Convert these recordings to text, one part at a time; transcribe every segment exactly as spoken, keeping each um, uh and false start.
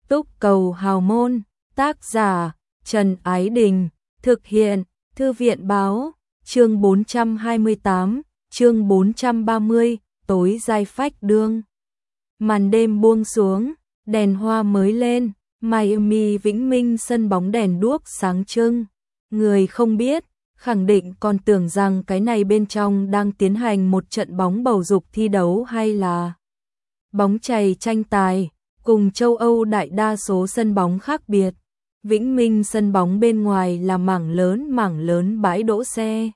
Túc Cầu Hào Môn, tác giả Trần Ái Đình, thực hiện Thư viện Báo, chương bốn trăm hai mươi tám, chương bốn trăm ba mươi, tối giai phách đương. Màn đêm buông xuống, đèn hoa mới lên, Miami Vĩnh Minh sân bóng đèn đuốc sáng trưng. Người không biết, khẳng định còn tưởng rằng cái này bên trong đang tiến hành một trận bóng bầu dục thi đấu hay là bóng chày tranh tài. Cùng châu Âu đại đa số sân bóng khác biệt, Vĩnh Minh sân bóng bên ngoài là mảng lớn mảng lớn bãi đỗ xe.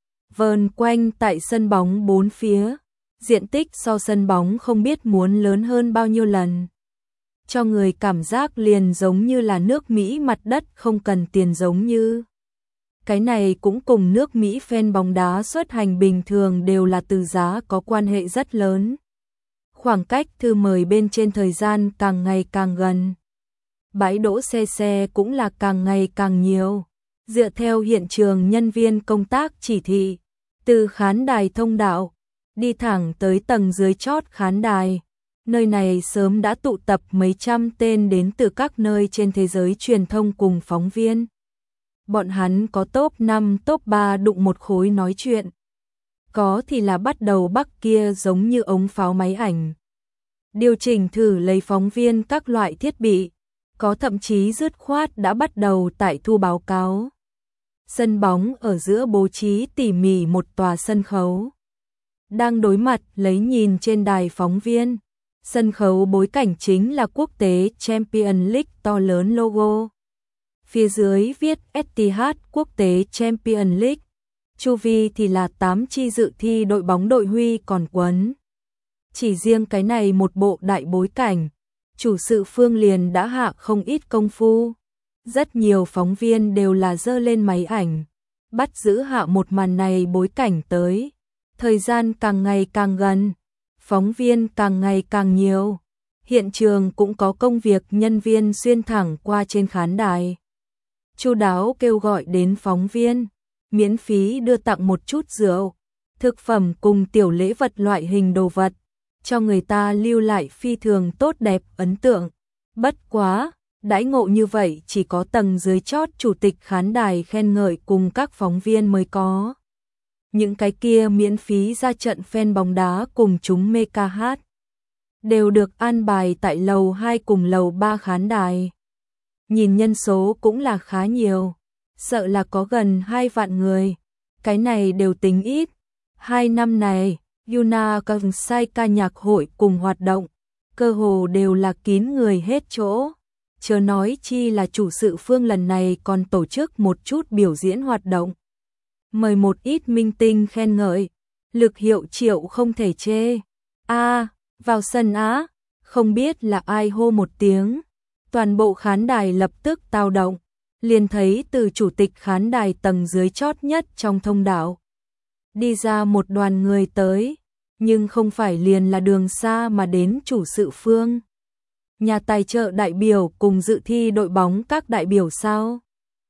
Vờn quanh tại sân bóng bốn phía, diện tích so sân bóng không biết muốn lớn hơn bao nhiêu lần. Cho người cảm giác liền giống như là nước Mỹ mặt đất không cần tiền giống như. Cái này cũng cùng nước Mỹ fan bóng đá xuất hành bình thường đều là từ giá có quan hệ rất lớn. Khoảng cách thư mời bên trên thời gian càng ngày càng gần. Bãi đỗ xe xe cũng là càng ngày càng nhiều. Dựa theo hiện trường nhân viên công tác chỉ thị, từ khán đài thông đạo, đi thẳng tới tầng dưới chót khán đài. Nơi này sớm đã tụ tập mấy trăm tên đến từ các nơi trên thế giới truyền thông cùng phóng viên. Bọn hắn có top năm, top ba đụng một khối nói chuyện. Có thì là bắt đầu bắc kia giống như ống pháo máy ảnh. Điều chỉnh thử lấy phóng viên các loại thiết bị, có thậm chí dứt khoát đã bắt đầu tại thu báo cáo. Sân bóng ở giữa bố trí tỉ mỉ một tòa sân khấu. Đang đối mặt lấy nhìn trên đài phóng viên. Sân khấu bối cảnh chính là quốc tế Champions League to lớn logo. Phía dưới viết Etihad quốc tế Champions League. Chu vi thì là tám chi dự thi đội bóng đội huy còn quấn. Chỉ riêng cái này một bộ đại bối cảnh, chủ sự Phương liền đã hạ không ít công phu. Rất nhiều phóng viên đều là giơ lên máy ảnh, bắt giữ hạ một màn này bối cảnh tới. Thời gian càng ngày càng gần, phóng viên càng ngày càng nhiều. Hiện trường cũng có công việc nhân viên xuyên thẳng qua trên khán đài. Chu đáo kêu gọi đến phóng viên, miễn phí đưa tặng một chút rượu, thực phẩm cùng tiểu lễ vật loại hình đồ vật, cho người ta lưu lại phi thường tốt đẹp ấn tượng. Bất quá, đãi ngộ như vậy chỉ có tầng dưới chót chủ tịch khán đài khen ngợi cùng các phóng viên mới có. Những cái kia miễn phí ra trận fan bóng đá cùng chúng mê ca hát, đều được an bài tại lầu hai cùng lầu ba khán đài. Nhìn nhân số cũng là khá nhiều, sợ là có gần hai vạn người. Cái này đều tính ít. Hai năm này, Yuna Kansai ca nhạc hội cùng hoạt động, cơ hồ đều là kín người hết chỗ. Chớ nói chi là chủ sự Phương lần này còn tổ chức một chút biểu diễn hoạt động. Mời một ít minh tinh khen ngợi, lực hiệu triệu không thể chê. A, vào sân á, không biết là ai hô một tiếng. Toàn bộ khán đài lập tức tao động, liền thấy từ chủ tịch khán đài tầng dưới chót nhất trong thông đạo. Đi ra một đoàn người tới, nhưng không phải liền là đường xa mà đến chủ sự Phương. Nhà tài trợ đại biểu cùng dự thi đội bóng các đại biểu sao?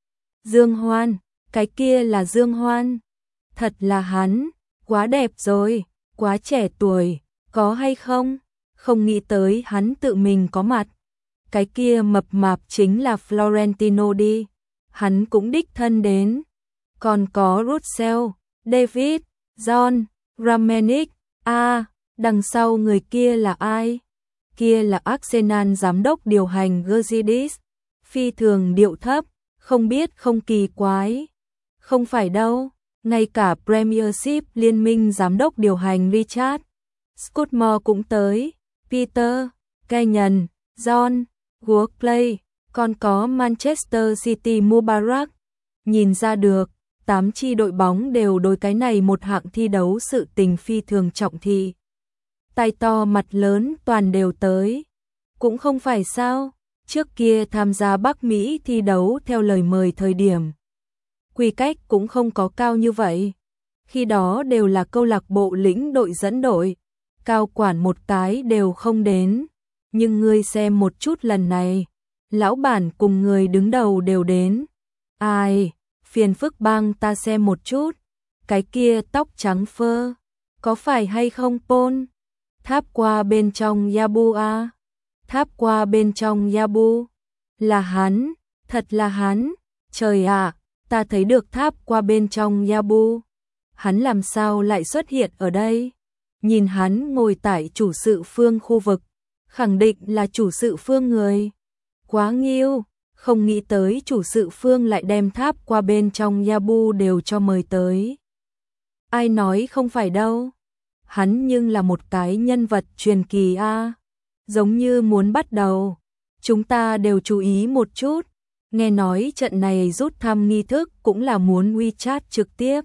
Dương Hoan, cái kia là Dương Hoan. Thật là hắn, quá đẹp rồi, quá trẻ tuổi, có hay không? Không nghĩ tới hắn tự mình có mặt. Cái kia mập mạp chính là Florentino đi, hắn cũng đích thân đến. Còn có Russell, David, John, Ramenick, a, à, đằng sau người kia là ai? Kia là Arsenal giám đốc điều hành Gazidis, phi thường điệu thấp, không biết không kỳ quái. Không phải đâu, ngay cả Premiership liên minh giám đốc điều hành Richard Scottmore cũng tới, Peter, Kenyon, John, Workplay, còn có Manchester City Mubarak. Nhìn ra được, tám chi đội bóng đều đối cái này một hạng thi đấu sự tình phi thường trọng thị. Tai to mặt lớn toàn đều tới. Cũng không phải sao, trước kia tham gia Bắc Mỹ thi đấu theo lời mời thời điểm. Quy cách cũng không có cao như vậy. Khi đó đều là câu lạc bộ lĩnh đội dẫn đội, cao quản một cái đều không đến. Nhưng ngươi xem một chút lần này, lão bản cùng người đứng đầu đều đến. Ai, phiền phức bang ta xem một chút, cái kia tóc trắng phơ, có phải hay không Paul? Tháp qua bên trong Yabua, tháp qua bên trong Yabu. Là hắn, thật là hắn, trời ạ, ta thấy được tháp qua bên trong Yabu. Hắn làm sao lại xuất hiện ở đây? Nhìn hắn ngồi tại chủ sự phương khu vực, khẳng định là chủ sự phương người. Quá nghiêu, không nghĩ tới chủ sự phương lại đem tháp qua bên trong Yabu đều cho mời tới. Ai nói không phải đâu. Hắn nhưng là một cái nhân vật truyền kỳ a. Giống như muốn bắt đầu. Chúng ta đều chú ý một chút. Nghe nói trận này rút thăm nghi thức cũng là muốn WeChat trực tiếp.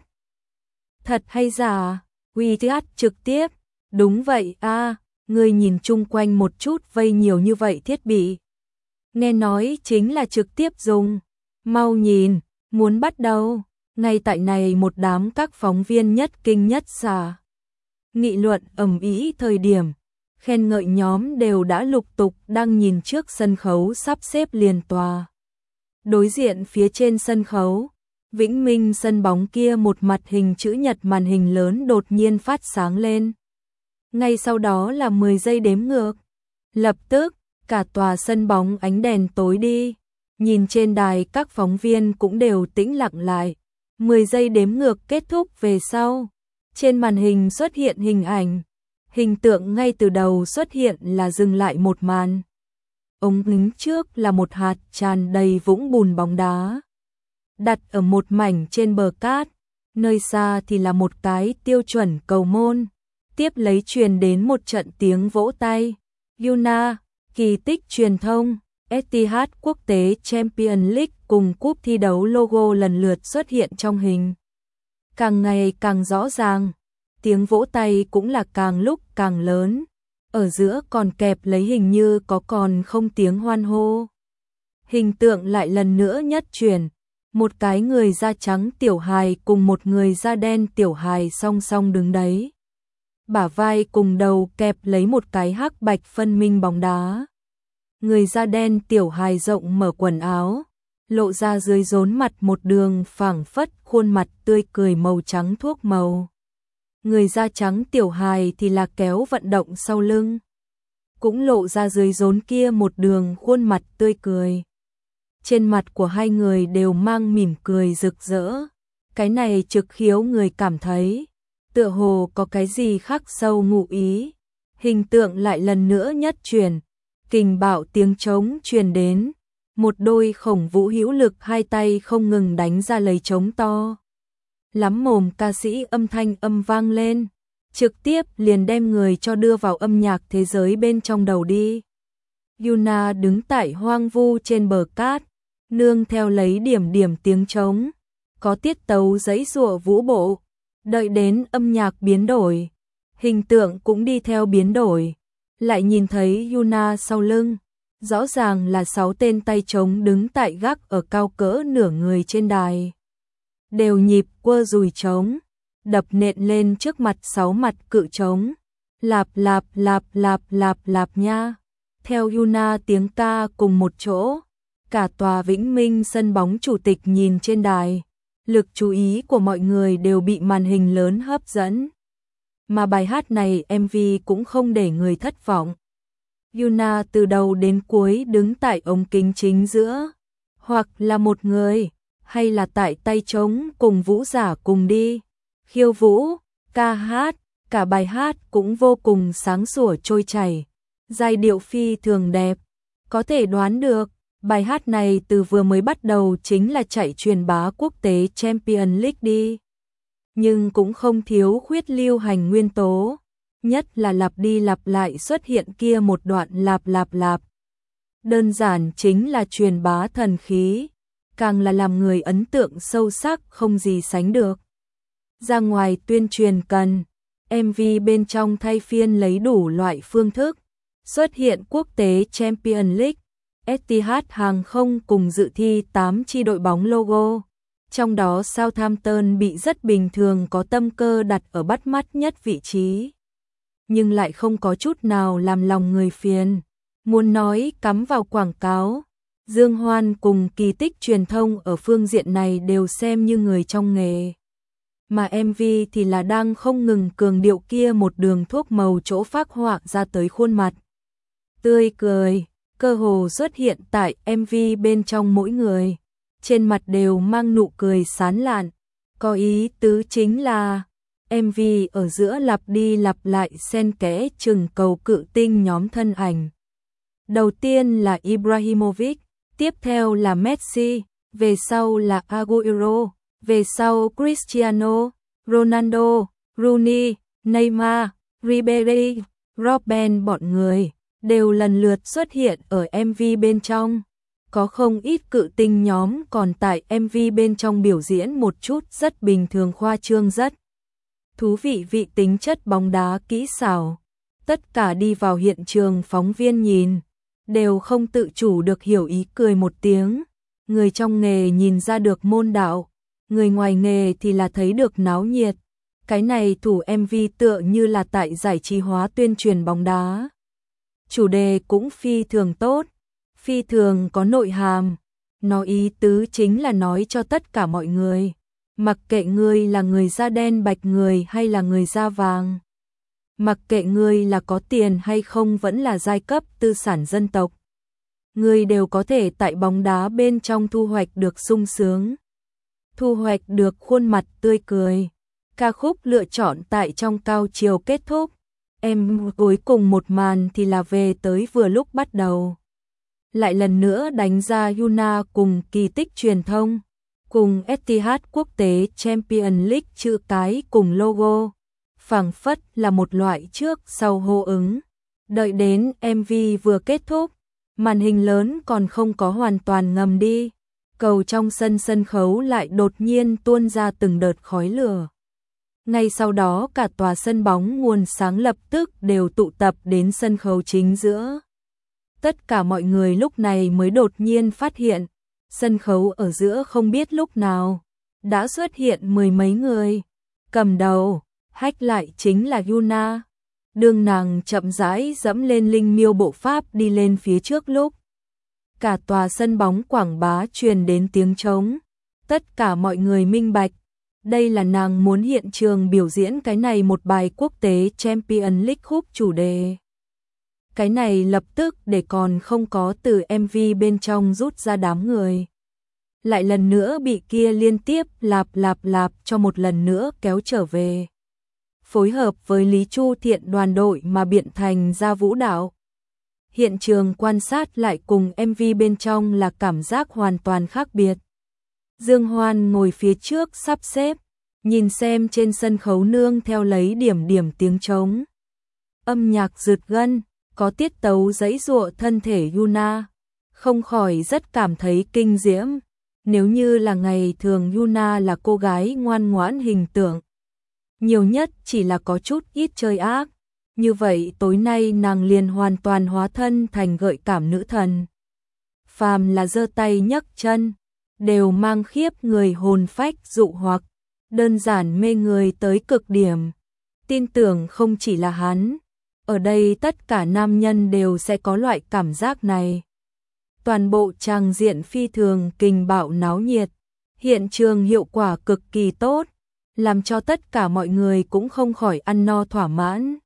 Thật hay giả? WeChat trực tiếp? Đúng vậy a, người nhìn chung quanh một chút vây nhiều như vậy thiết bị. Nghe nói chính là trực tiếp dùng. Mau nhìn, muốn bắt đầu. Ngay tại này một đám các phóng viên nhất kinh nhất xà. Nghị luận ầm ĩ thời điểm, khen ngợi nhóm đều đã lục tục đang nhìn trước sân khấu sắp xếp liền tòa. Đối diện phía trên sân khấu, Vĩnh Minh sân bóng kia một mặt hình chữ nhật màn hình lớn đột nhiên phát sáng lên. Ngay sau đó là mười giây đếm ngược. Lập tức, cả tòa sân bóng ánh đèn tối đi. Nhìn trên đài các phóng viên cũng đều tĩnh lặng lại. mười giây đếm ngược kết thúc về sau. Trên màn hình xuất hiện hình ảnh. Hình tượng ngay từ đầu xuất hiện là dừng lại một màn. Ống kính trước là một hạt tràn đầy vũng bùn bóng đá. Đặt ở một mảnh trên bờ cát. Nơi xa thì là một cái tiêu chuẩn cầu môn. Tiếp lấy truyền đến một trận tiếng vỗ tay. Yuna, kỳ tích truyền thông, Etihad Quốc tế Champions League cùng cúp thi đấu logo lần lượt xuất hiện trong hình. Càng ngày càng rõ ràng, tiếng vỗ tay cũng là càng lúc càng lớn. Ở giữa còn kẹp lấy hình như có còn không tiếng hoan hô. Hình tượng lại lần nữa nhất chuyển. Một cái người da trắng tiểu hài cùng một người da đen tiểu hài song song đứng đấy. Bả vai cùng đầu kẹp lấy một cái hắc bạch phân minh bóng đá. Người da đen tiểu hài rộng mở quần áo, lộ ra dưới rốn mặt một đường phảng phất khuôn mặt tươi cười màu trắng thuốc màu. Người da trắng tiểu hài thì là kéo vận động sau lưng, cũng lộ ra dưới rốn kia một đường khuôn mặt tươi cười. Trên mặt của hai người đều mang mỉm cười rực rỡ. Cái này trực khiếu người cảm thấy tựa hồ có cái gì khắc sâu ngụ ý. Hình tượng lại lần nữa nhất truyền, kình bạo tiếng trống truyền đến, một đôi khổng vũ hữu lực hai tay không ngừng đánh ra lấy trống to. Lắm mồm ca sĩ âm thanh âm vang lên, trực tiếp liền đem người cho đưa vào âm nhạc thế giới bên trong đầu đi. Yuna đứng tại hoang vu trên bờ cát, nương theo lấy điểm điểm tiếng trống, có tiết tấu giãy giụa vũ bộ. Đợi đến âm nhạc biến đổi, hình tượng cũng đi theo biến đổi. Lại nhìn thấy Yuna sau lưng, rõ ràng là sáu tên tay trống đứng tại gác ở cao cỡ nửa người trên đài. Đều nhịp quơ dùi trống, đập nện lên trước mặt sáu mặt cự trống. Lạp lạp lạp lạp lạp lạp nha. Theo Yuna tiếng ca cùng một chỗ, cả tòa Vĩnh Minh sân bóng chủ tịch nhìn trên đài. Lực chú ý của mọi người đều bị màn hình lớn hấp dẫn. Mà bài hát này em vê cũng không để người thất vọng. Yuna từ đầu đến cuối đứng tại ống kính chính giữa. Hoặc là một người, hay là tại tay trống cùng vũ giả cùng đi. Khiêu vũ, ca hát, cả bài hát cũng vô cùng sáng sủa trôi chảy. Giai điệu phi thường đẹp. Có thể đoán được, bài hát này từ vừa mới bắt đầu chính là chạy truyền bá quốc tế Champions League đi. Nhưng cũng không thiếu khuyết lưu hành nguyên tố. Nhất là lặp đi lặp lại xuất hiện kia một đoạn lạp lạp lạp. Đơn giản chính là truyền bá thần khí. Càng là làm người ấn tượng sâu sắc không gì sánh được. Ra ngoài tuyên truyền cần, em vê bên trong thay phiên lấy đủ loại phương thức. Xuất hiện quốc tế Champions League, Etihad hàng không cùng dự thi tám chi đội bóng logo. Trong đó Southampton bị rất bình thường có tâm cơ đặt ở bắt mắt nhất vị trí. Nhưng lại không có chút nào làm lòng người phiền. Muốn nói cắm vào quảng cáo. Dương Hoan cùng kỳ tích truyền thông ở phương diện này đều xem như người trong nghề. Mà em vê thì là đang không ngừng cường điệu kia một đường thuốc màu chỗ phác họa ra tới khuôn mặt. tươi cười, cơ hồ xuất hiện tại em vê bên trong mỗi người. Trên mặt đều mang nụ cười sán lạn. Có ý tứ chính là em vê ở giữa lặp đi lặp lại xen kẽ chừng cầu cự tinh nhóm thân ảnh. Đầu tiên là Ibrahimovic, tiếp theo là Messi, về sau là Agüero, về sau Cristiano Ronaldo, Rooney, Neymar, Ribery, Robben, bọn người đều lần lượt xuất hiện ở em vê bên trong. Có không ít cự tinh nhóm còn tại em vê bên trong biểu diễn một chút rất bình thường, khoa trương, rất thú vị vị tính chất bóng đá kỹ xảo. Tất cả đi vào hiện trường phóng viên nhìn, đều không tự chủ được hiểu ý cười một tiếng. Người trong nghề nhìn ra được môn đạo, người ngoài nghề thì là thấy được náo nhiệt. Cái này thủ em vê tựa như là tại giải trí hóa tuyên truyền bóng đá. Chủ đề cũng phi thường tốt, phi thường có nội hàm. Nó ý tứ chính là nói cho tất cả mọi người, mặc kệ ngươi là người da đen bạch người hay là người da vàng, mặc kệ ngươi là có tiền hay không vẫn là giai cấp tư sản dân tộc, ngươi đều có thể tại bóng đá bên trong thu hoạch được sung sướng, thu hoạch được khuôn mặt tươi cười. Ca khúc lựa chọn tại trong cao chiều kết thúc. Em cuối cùng một màn thì là về tới vừa lúc bắt đầu. Lại lần nữa đánh ra Yuna cùng kỳ tích truyền thông, cùng Etihad quốc tế Champions League chữ cái cùng logo. Phảng phất là một loại trước sau hô ứng. Đợi đến em vê vừa kết thúc, màn hình lớn còn không có hoàn toàn ngầm đi. Cầu trong sân sân khấu lại đột nhiên tuôn ra từng đợt khói lửa. Ngay sau đó cả tòa sân bóng nguồn sáng lập tức đều tụ tập đến sân khấu chính giữa. Tất cả mọi người lúc này mới đột nhiên phát hiện, sân khấu ở giữa không biết lúc nào đã xuất hiện mười mấy người. Cầm đầu, hách lại chính là Yuna. Đương nàng chậm rãi dẫm lên linh miêu bộ pháp đi lên phía trước lúc cả tòa sân bóng quảng bá truyền đến tiếng trống. Tất cả mọi người minh bạch, đây là nàng muốn hiện trường biểu diễn cái này một bài quốc tế Champions League khúc chủ đề. Cái này lập tức để còn không có từ em vê bên trong rút ra đám người. Lại lần nữa bị kia liên tiếp lạp lạp lạp cho một lần nữa kéo trở về. Phối hợp với Lý Chu Thiện đoàn đội mà biện thành ra vũ đạo. Hiện trường quan sát lại cùng em vê bên trong là cảm giác hoàn toàn khác biệt. Dương Hoan ngồi phía trước sắp xếp, nhìn xem trên sân khấu nương theo lấy điểm điểm tiếng trống. Âm nhạc rực gân, có tiết tấu giãy giụa thân thể Yuna, không khỏi rất cảm thấy kinh diễm. Nếu như là ngày thường Yuna là cô gái ngoan ngoãn hình tượng, nhiều nhất chỉ là có chút ít chơi ác. Như vậy tối nay nàng liền hoàn toàn hóa thân thành gợi cảm nữ thần. Phàm là giơ tay nhấc chân, đều mang khiếp người hồn phách dụ hoặc, đơn giản mê người tới cực điểm. Tin tưởng không chỉ là hắn, ở đây tất cả nam nhân đều sẽ có loại cảm giác này. Toàn bộ tràng diện phi thường kình bạo náo nhiệt, hiện trường hiệu quả cực kỳ tốt, làm cho tất cả mọi người cũng không khỏi ăn no thỏa mãn.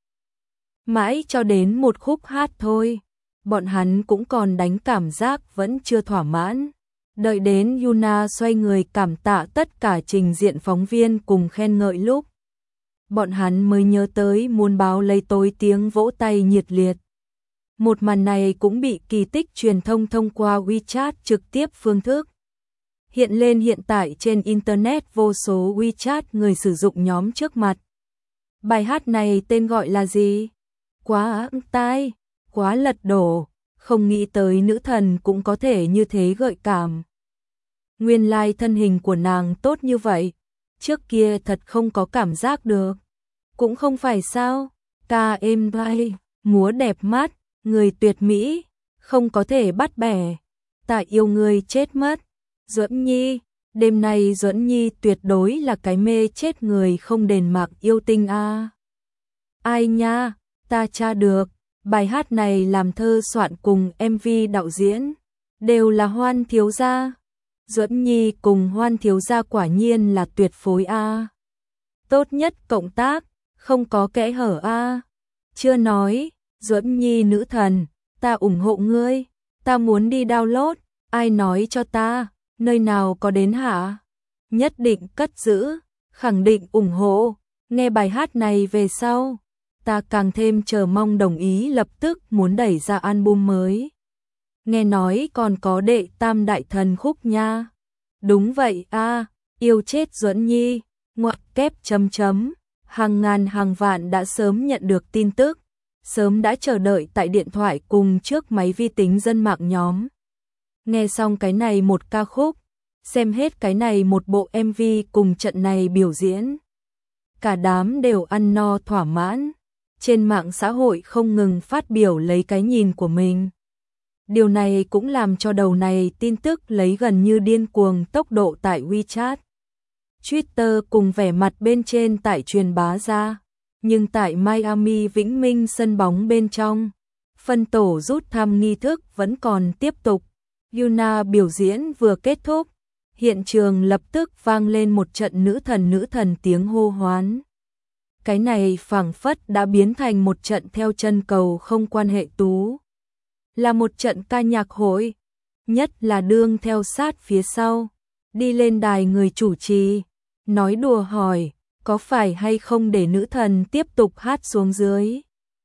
Mãi cho đến một khúc hát thôi, bọn hắn cũng còn đánh cảm giác vẫn chưa thỏa mãn. Đợi đến Yuna xoay người cảm tạ tất cả trình diện phóng viên cùng khen ngợi lúc, bọn hắn mới nhớ tới muốn báo lấy tối tiếng vỗ tay nhiệt liệt. Một màn này cũng bị kỳ tích truyền thông thông qua WeChat trực tiếp phương thức hiện lên hiện tại trên Internet vô số WeChat người sử dụng nhóm trước mặt. Bài hát này tên gọi là gì? Quá tai, quá lật đổ, không nghĩ tới nữ thần cũng có thể như thế gợi cảm. Nguyên lai thân hình của nàng tốt như vậy, trước kia thật không có cảm giác được. Cũng không phải sao, ca êm tai, múa đẹp mắt, người tuyệt mỹ, không có thể bắt bẻ. Ta yêu người chết mất. Duẫn Nhi, đêm nay Duẫn Nhi tuyệt đối là cái mê chết người không đền mạng yêu tinh a. À. Ai nha, ta tra được, bài hát này làm thơ soạn cùng em vê đạo diễn đều là Hoan thiếu gia. Duẫn Nhi cùng Hoan thiếu gia quả nhiên là tuyệt phối a. À. Tốt nhất cộng tác, không có kẽ hở a. À. Chưa nói, Duẫn Nhi nữ thần, Ta ủng hộ ngươi, ta muốn đi download, ai nói cho ta, nơi nào có đến hả? Nhất định cất giữ, khẳng định ủng hộ, nghe bài hát này về sau. Ta càng thêm chờ mong đồng ý lập tức muốn đẩy ra album mới. Nghe nói còn có đệ tam đại thần khúc nha. Đúng vậy a, yêu chết Duẫn Nhi, ngoặc kép chấm chấm. Hàng ngàn hàng vạn đã sớm nhận được tin tức, sớm đã chờ đợi tại điện thoại cùng trước máy vi tính dân mạng nhóm. Nghe xong cái này một ca khúc, xem hết cái này một bộ em vê cùng trận này biểu diễn. Cả đám đều ăn no thỏa mãn, trên mạng xã hội không ngừng phát biểu lấy cái nhìn của mình. Điều này cũng làm cho đầu này tin tức lấy gần như điên cuồng tốc độ tại WeChat, Twitter cùng vẻ mặt bên trên tại truyền bá ra. Nhưng tại Miami Vĩnh Minh sân bóng bên trong, phân tổ rút thăm nghi thức vẫn còn tiếp tục. Yuna biểu diễn vừa kết thúc, hiện trường lập tức vang lên một trận nữ thần nữ thần tiếng hô hoán. Cái này phảng phất đã biến thành một trận theo chân cầu không quan hệ tú. Là một trận ca nhạc hội, nhất là đương theo sát phía sau. Đi lên đài người chủ trì, nói đùa hỏi, có phải hay không để nữ thần tiếp tục hát xuống dưới.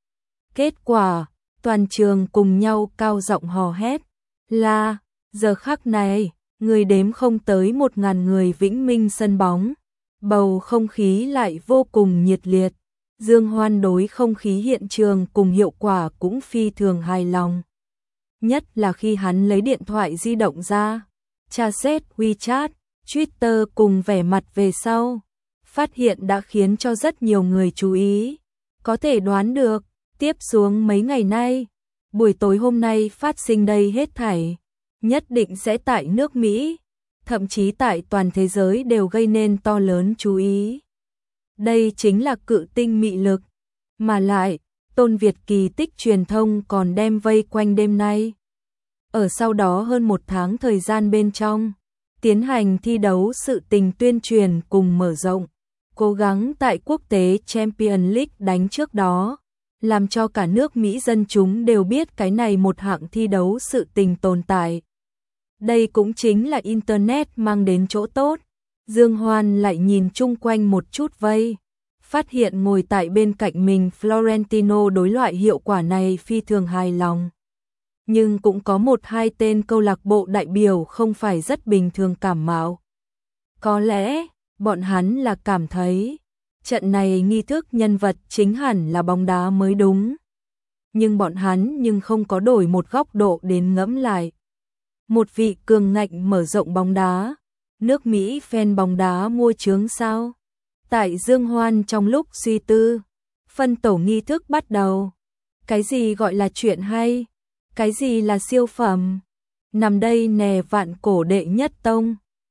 Kết quả, toàn trường cùng nhau cao giọng hò hét, là, giờ khắc này, người đếm không tới một ngàn người Vĩnh Minh sân bóng. Bầu không khí lại vô cùng nhiệt liệt, Dương Hoan đối không khí hiện trường cùng hiệu quả cũng phi thường hài lòng. Nhất là khi hắn lấy điện thoại di động ra, tra xét WeChat, Twitter cùng vẻ mặt về sau, phát hiện đã khiến cho rất nhiều người chú ý. Có thể đoán được, tiếp xuống mấy ngày nay, buổi tối hôm nay phát sinh đây hết thảy, nhất định sẽ tại nước Mỹ, thậm chí tại toàn thế giới đều gây nên to lớn chú ý. Đây chính là cự tinh mị lực, mà lại, Tôn Việt kỳ tích truyền thông còn đem vây quanh đêm nay. Ở sau đó hơn một tháng thời gian bên trong, tiến hành thi đấu sự tình tuyên truyền cùng mở rộng, cố gắng tại quốc tế Champions League đánh trước đó, làm cho cả nước Mỹ dân chúng đều biết cái này một hạng thi đấu sự tình tồn tại. Đây cũng chính là Internet mang đến chỗ tốt. Dương Hoan lại nhìn chung quanh một chút vây, phát hiện ngồi tại bên cạnh mình Florentino đối loại hiệu quả này phi thường hài lòng. Nhưng cũng có một hai tên câu lạc bộ đại biểu không phải rất bình thường cảm mạo. Có lẽ, bọn hắn là cảm thấy, trận này nghi thức nhân vật chính hẳn là bóng đá mới đúng. Nhưng bọn hắn nhưng không có đổi một góc độ đến ngẫm lại. Một vị cường ngạnh mở rộng bóng đá, nước Mỹ fan bóng đá mua chướng sao? Tại Dương Hoan trong lúc suy tư, phân tổ nghi thức bắt đầu. Cái gì gọi là chuyện hay? Cái gì là siêu phẩm? Nằm đây nè vạn cổ đệ nhất tông,